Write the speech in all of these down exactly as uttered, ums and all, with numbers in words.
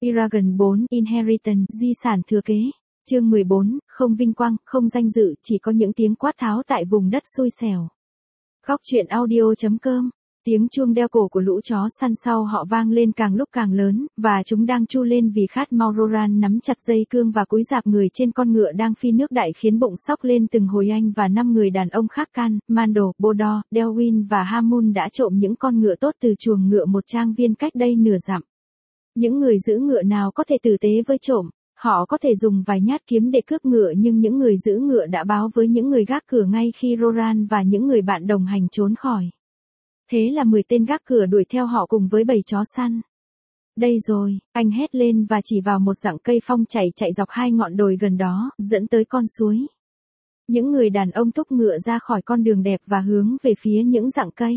Eragon bốn Inheritance, di sản thừa kế. Chương mười bốn, không vinh quang, không danh dự, chỉ có những tiếng quát tháo tại vùng đất xui xẻo. Góc truyện audio chấm com. Tiếng chuông đeo cổ của lũ chó săn sau họ vang lên càng lúc càng lớn, và chúng đang tru lên vì khát mau. Roran nắm chặt dây cương và cúi rạp người trên con ngựa đang phi nước đại khiến bụng xóc lên từng hồi. Anh và năm người đàn ông khác Can, Mando, Bodor, Delwyn và Hamun đã trộm những con ngựa tốt từ chuồng ngựa một trang viên cách đây nửa dặm. Những người giữ ngựa nào có thể tử tế với trộm, họ có thể dùng vài nhát kiếm để cướp ngựa, nhưng những người giữ ngựa đã báo với những người gác cửa ngay khi Roran và những người bạn đồng hành trốn khỏi. Thế là mười tên gác cửa đuổi theo họ cùng với bầy chó săn. Đây rồi, anh hét lên và chỉ vào một rặng cây phong chảy chạy dọc hai ngọn đồi gần đó, dẫn tới con suối. Những người đàn ông thúc ngựa ra khỏi con đường đẹp và hướng về phía những rặng cây.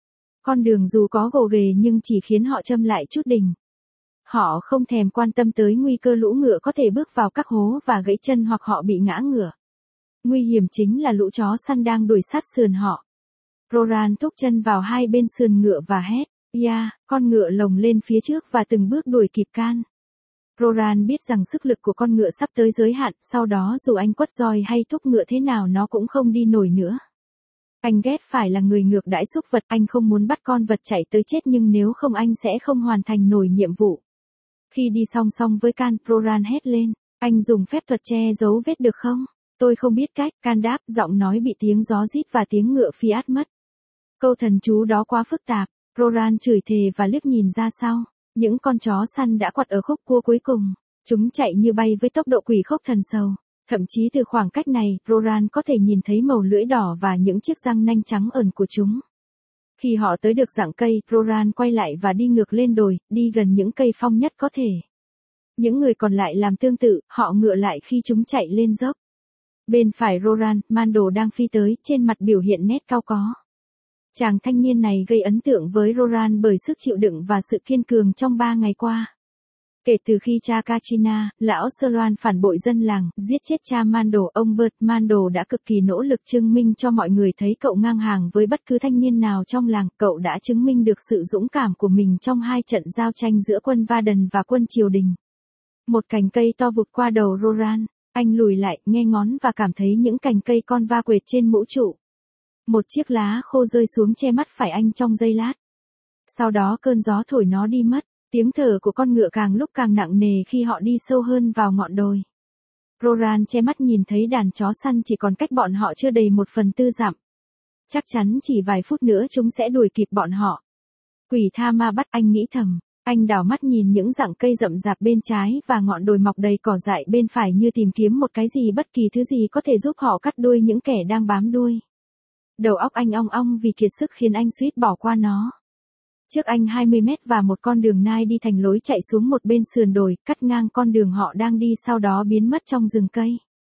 Con đường dù có gồ ghề nhưng chỉ khiến họ châm lại chút đỉnh. Họ không thèm quan tâm tới nguy cơ lũ ngựa có thể bước vào các hố và gãy chân hoặc họ bị ngã ngựa. Nguy hiểm chính là lũ chó săn đang đuổi sát sườn họ. Roran thúc chân vào hai bên sườn ngựa và hét, "Ya!" Con ngựa lồng lên phía trước và từng bước đuổi kịp Can. Roran biết rằng sức lực của con ngựa sắp tới giới hạn, sau đó dù anh quất roi hay thúc ngựa thế nào nó cũng không đi nổi nữa. Anh ghét phải là người ngược đãi súc vật, anh không muốn bắt con vật chạy tới chết, nhưng nếu không anh sẽ không hoàn thành nổi nhiệm vụ. Khi đi song song với Can, Roran hét lên, "Anh dùng phép thuật che giấu vết được không?" "Tôi không biết cách," Can đáp, giọng nói bị tiếng gió rít và tiếng ngựa phi át mất. Câu thần chú đó quá phức tạp. Roran chửi thề và liếc nhìn ra sau. Những con chó săn đã quặt ở khúc cua cuối cùng. Chúng chạy như bay với tốc độ quỷ khốc thần sầu. Thậm chí từ khoảng cách này, Roran có thể nhìn thấy màu lưỡi đỏ và những chiếc răng nanh trắng ẩn của chúng. Khi họ tới được rặng cây, Roran quay lại và đi ngược lên đồi, đi gần những cây phong nhất có thể. Những người còn lại làm tương tự, họ ngựa lại khi chúng chạy lên dốc. Bên phải Roran, Mando đang phi tới, trên mặt biểu hiện nét cau có. Chàng thanh niên này gây ấn tượng với Roran bởi sức chịu đựng và sự kiên cường trong ba ngày qua. Kể từ khi cha Kachina, lão Serwan phản bội dân làng, giết chết cha Mando, ông Bert Mando đã cực kỳ nỗ lực chứng minh cho mọi người thấy cậu ngang hàng với bất cứ thanh niên nào trong làng. Cậu đã chứng minh được sự dũng cảm của mình trong hai trận giao tranh giữa quân Varden và quân triều đình. Một cành cây to vụt qua đầu Roran. Anh lùi lại, nghe ngón và cảm thấy những cành cây con va quệt trên mũ trụ. Một chiếc lá khô rơi xuống che mắt phải anh trong giây lát. Sau đó cơn gió thổi nó đi mất. Tiếng thở của con ngựa càng lúc càng nặng nề khi họ đi sâu hơn vào ngọn đồi. Roran che mắt nhìn thấy đàn chó săn chỉ còn cách bọn họ chưa đầy một phần tư dặm. Chắc chắn chỉ vài phút nữa chúng sẽ đuổi kịp bọn họ. Quỷ tha ma bắt, anh nghĩ thầm. Anh đảo mắt nhìn những rặng cây rậm rạp bên trái và ngọn đồi mọc đầy cỏ dại bên phải như tìm kiếm một cái gì, bất kỳ thứ gì có thể giúp họ cắt đuôi những kẻ đang bám đuôi. Đầu óc anh ong ong vì kiệt sức khiến anh suýt bỏ qua nó. Trước anh hai mươi mét và một con đường nai đi thành lối chạy xuống một bên sườn đồi, cắt ngang con đường họ đang đi, sau đó biến mất trong rừng cây.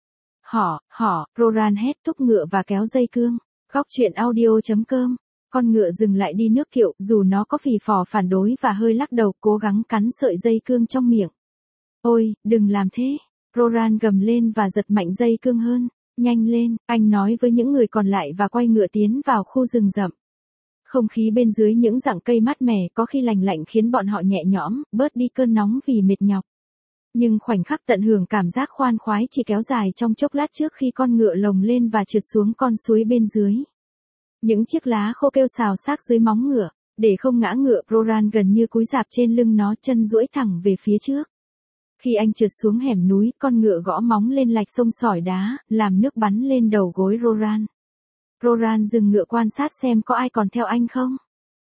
Họ, họ, Roran hét, thúc ngựa và kéo dây cương. Góc truyện audio chấm com. Con ngựa dừng lại đi nước kiệu, dù nó có phì phò phản đối và hơi lắc đầu, cố gắng cắn sợi dây cương trong miệng. "Ôi, đừng làm thế!" Roran gầm lên và giật mạnh dây cương hơn. "Nhanh lên," anh nói với những người còn lại và quay ngựa tiến vào khu rừng rậm. Không khí bên dưới những rặng cây mát mẻ, có khi lành lạnh khiến bọn họ nhẹ nhõm, bớt đi cơn nóng vì mệt nhọc. Nhưng khoảnh khắc tận hưởng cảm giác khoan khoái chỉ kéo dài trong chốc lát trước khi con ngựa lồng lên và trượt xuống con suối bên dưới. Những chiếc lá khô kêu xào xạc dưới móng ngựa. Để không ngã ngựa, Roran gần như cúi rạp trên lưng nó, chân duỗi thẳng về phía trước. Khi anh trượt xuống hẻm núi, con ngựa gõ móng lên lạch sông sỏi đá, làm nước bắn lên đầu gối Roran. Roran dừng ngựa quan sát xem có ai còn theo anh không.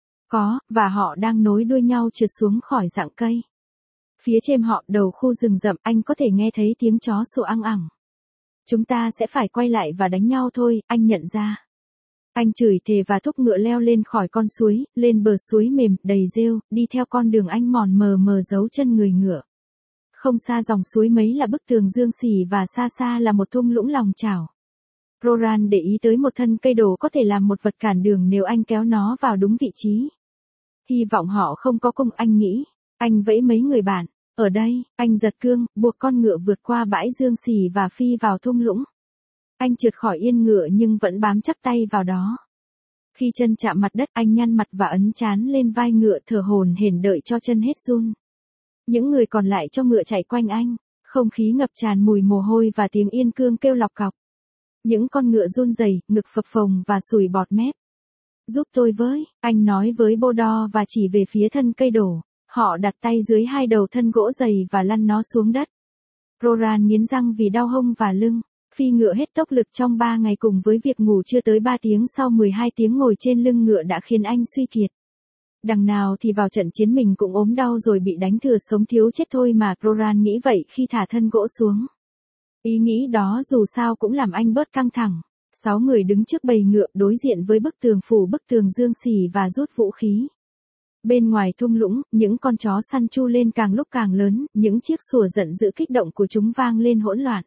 Có, và họ đang nối đuôi nhau trượt xuống khỏi rặng cây. Phía trên họ, đầu khu rừng rậm, anh có thể nghe thấy tiếng chó sủa ăng ẳng. "Chúng ta sẽ phải quay lại và đánh nhau thôi," anh nhận ra. Anh chửi thề và thúc ngựa leo lên khỏi con suối, lên bờ suối mềm, đầy rêu, đi theo con đường anh mòn mờ mờ giấu chân người ngựa. Không xa dòng suối mấy là bức tường dương xỉ và xa xa là một thung lũng lòng chảo. Roran để ý tới một thân cây đổ có thể làm một vật cản đường nếu anh kéo nó vào đúng vị trí. Hy vọng họ không có cung, anh nghĩ. Anh vẫy mấy người bạn. Ở đây, anh giật cương, buộc con ngựa vượt qua bãi dương xỉ và phi vào thung lũng. Anh trượt khỏi yên ngựa nhưng vẫn bám chắc tay vào đó. Khi chân chạm mặt đất, anh nhăn mặt và ấn trán lên vai ngựa, thở hổn hển đợi cho chân hết run. Những người còn lại cho ngựa chạy quanh anh, không khí ngập tràn mùi mồ hôi và tiếng yên cương kêu lọc cọc. Những con ngựa run rẩy, ngực phập phồng và sùi bọt mép. Giúp tôi với, anh nói với Bodor và chỉ về phía thân cây đổ. Họ đặt tay dưới hai đầu thân gỗ dày và lăn nó xuống đất. Roran nghiến răng vì đau hông và lưng. Phi ngựa hết tốc lực trong ba ngày cùng với việc ngủ chưa tới ba tiếng sau mười hai tiếng ngồi trên lưng ngựa đã khiến anh suy kiệt. Đằng nào thì vào trận chiến mình cũng ốm đau rồi bị đánh thừa sống thiếu chết thôi mà. Roran nghĩ vậy khi thả thân gỗ xuống. Ý nghĩ đó dù sao cũng làm anh bớt căng thẳng. Sáu người đứng trước bầy ngựa đối diện với bức tường phủ bức tường dương xỉ và rút vũ khí. Bên ngoài thung lũng, những con chó săn chu lên càng lúc càng lớn, những chiếc sủa giận dữ kích động của chúng vang lên hỗn loạn.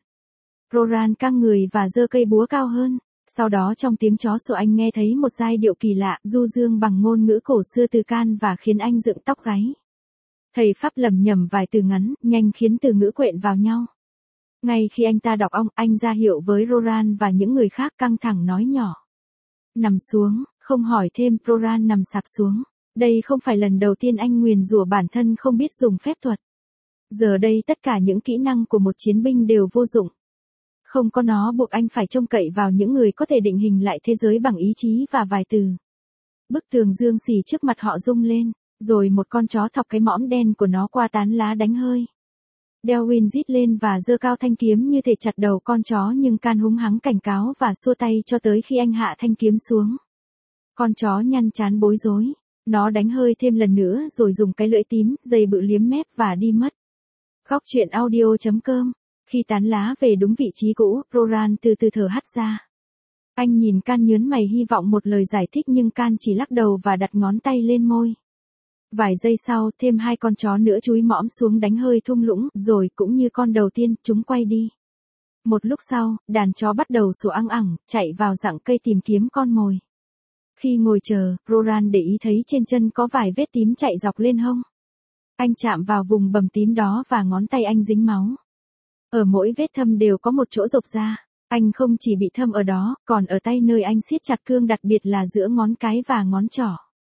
Roran căng người và giơ cây búa cao hơn. Sau đó trong tiếng chó sủa anh nghe thấy một giai điệu kỳ lạ, du dương bằng ngôn ngữ cổ xưa từ Can và khiến anh dựng tóc gáy. Thầy Pháp lẩm nhẩm vài từ ngắn, nhanh khiến từ ngữ quện vào nhau. Ngay khi anh ta đọc ông, anh ra hiệu với Roran và những người khác căng thẳng nói nhỏ. Nằm xuống, không hỏi thêm. Roran nằm sạp xuống. Đây không phải lần đầu tiên anh nguyền rủa bản thân không biết dùng phép thuật. Giờ đây tất cả những kỹ năng của một chiến binh đều vô dụng. Không có nó buộc anh phải trông cậy vào những người có thể định hình lại thế giới bằng ý chí và vài từ. Bức tường dương xỉ trước mặt họ rung lên, rồi một con chó thọc cái mõm đen của nó qua tán lá đánh hơi. Delwyn rít lên và giơ cao thanh kiếm như thể chặt đầu con chó nhưng Can húng hắng cảnh cáo và xua tay cho tới khi anh hạ thanh kiếm xuống. Con chó nhăn trán bối rối. Nó đánh hơi thêm lần nữa rồi dùng cái lưỡi tím, dày bự liếm mép và đi mất. Góc truyện audio chấm com. Khi tán lá về đúng vị trí cũ, Roran từ từ thở hắt ra. Anh nhìn Can nhớn mày hy vọng một lời giải thích nhưng Can chỉ lắc đầu và đặt ngón tay lên môi. Vài giây sau, thêm hai con chó nữa chúi mõm xuống đánh hơi thung lũng, rồi cũng như con đầu tiên, chúng quay đi. Một lúc sau, đàn chó bắt đầu sủa ăng ẳng, chạy vào rặng cây tìm kiếm con mồi. Khi ngồi chờ, Roran để ý thấy trên chân có vài vết tím chạy dọc lên hông. Anh chạm vào vùng bầm tím đó và ngón tay anh dính máu. Ở mỗi vết thâm đều có một chỗ rộp ra. Anh không chỉ bị thâm ở đó, còn ở tay nơi anh siết chặt cương đặc biệt là giữa ngón cái và ngón trỏ.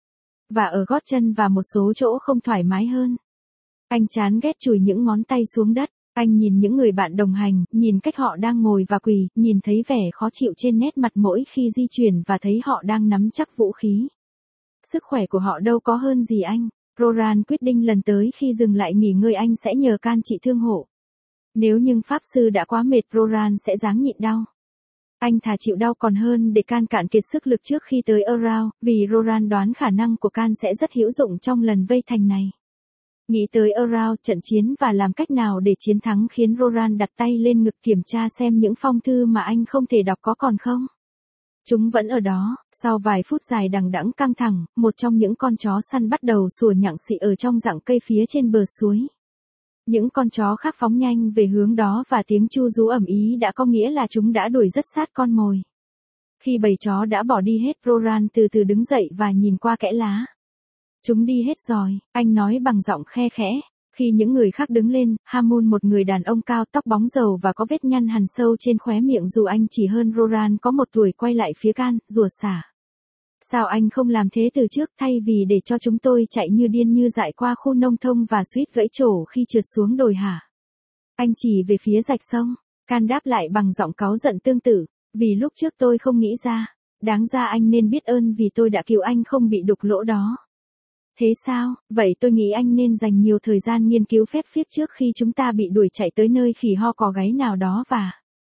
Và ở gót chân và một số chỗ không thoải mái hơn. Anh chán ghét chùi những ngón tay xuống đất. Anh nhìn những người bạn đồng hành, nhìn cách họ đang ngồi và quỳ, nhìn thấy vẻ khó chịu trên nét mặt mỗi khi di chuyển và thấy họ đang nắm chắc vũ khí. Sức khỏe của họ đâu có hơn gì anh. Roran quyết định lần tới khi dừng lại nghỉ ngơi anh sẽ nhờ Can trị thương hộ. Nếu nhưng pháp sư đã quá mệt, Roran sẽ ráng nhịn đau. Anh thà chịu đau còn hơn để Can cạn kiệt sức lực trước khi tới Around, vì Roran đoán khả năng của Can sẽ rất hữu dụng trong lần vây thành này. Nghĩ tới Around, trận chiến và làm cách nào để chiến thắng khiến Roran đặt tay lên ngực kiểm tra xem những phong thư mà anh không thể đọc có còn không. Chúng vẫn ở đó. Sau vài phút dài đằng đẵng căng thẳng, một trong những con chó săn bắt đầu sủa nhặng xị ở trong rặng cây phía trên bờ suối. Những con chó khác phóng nhanh về hướng đó và tiếng chu rú ầm ĩ đã có nghĩa là chúng đã đuổi rất sát con mồi. Khi bầy chó đã bỏ đi hết, Roran từ từ đứng dậy và nhìn qua kẽ lá. Chúng đi hết rồi, anh nói bằng giọng khe khẽ. Khi những người khác đứng lên, Hamun, một người đàn ông cao tóc bóng dầu và có vết nhăn hằn sâu trên khóe miệng dù anh chỉ hơn Roran có một tuổi, quay lại phía Can, rủa xả. Sao anh không làm thế từ trước thay vì để cho chúng tôi chạy như điên như dại qua khu nông thôn và suýt gãy trổ khi trượt xuống đồi hả? Anh chỉ về phía rạch sông. Can đáp lại bằng giọng cáu giận tương tự. Vì lúc trước tôi không nghĩ ra. Đáng ra anh nên biết ơn vì tôi đã cứu anh không bị đục lỗ đó. Thế sao? Vậy tôi nghĩ anh nên dành nhiều thời gian nghiên cứu phép viết trước khi chúng ta bị đuổi chạy tới nơi khỉ ho cò gáy nào đó và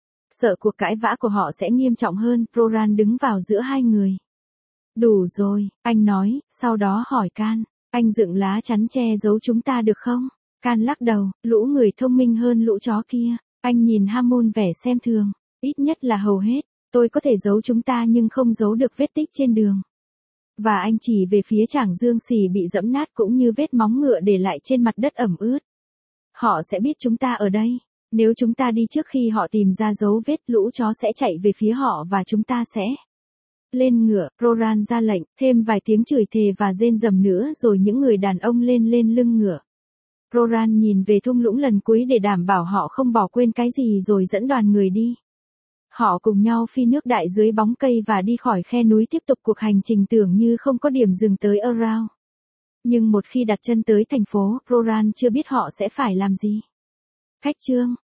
sợ cuộc cãi vã của họ sẽ nghiêm trọng hơn. Roran đứng vào giữa hai người. Đủ rồi, anh nói, sau đó hỏi Can, anh dựng lá chắn che giấu chúng ta được không? Can lắc đầu, lũ người thông minh hơn lũ chó kia. Anh nhìn Hamun vẻ xem thường, ít nhất là hầu hết, tôi có thể giấu chúng ta nhưng không giấu được vết tích trên đường. Và anh chỉ về phía trảng dương xỉ bị dẫm nát cũng như vết móng ngựa để lại trên mặt đất ẩm ướt. Họ sẽ biết chúng ta ở đây. Nếu chúng ta đi trước khi họ tìm ra dấu vết, lũ chó sẽ chạy về phía họ và chúng ta sẽ lên ngựa. Roran ra lệnh, thêm vài tiếng chửi thề và rên rầm nữa rồi những người đàn ông lên lên lưng ngựa. Roran nhìn về thung lũng lần cuối để đảm bảo họ không bỏ quên cái gì rồi dẫn đoàn người đi. Họ cùng nhau phi nước đại dưới bóng cây và đi khỏi khe núi tiếp tục cuộc hành trình tưởng như không có điểm dừng tới Around. Nhưng một khi đặt chân tới thành phố, Roran chưa biết họ sẽ phải làm gì. Khách trương,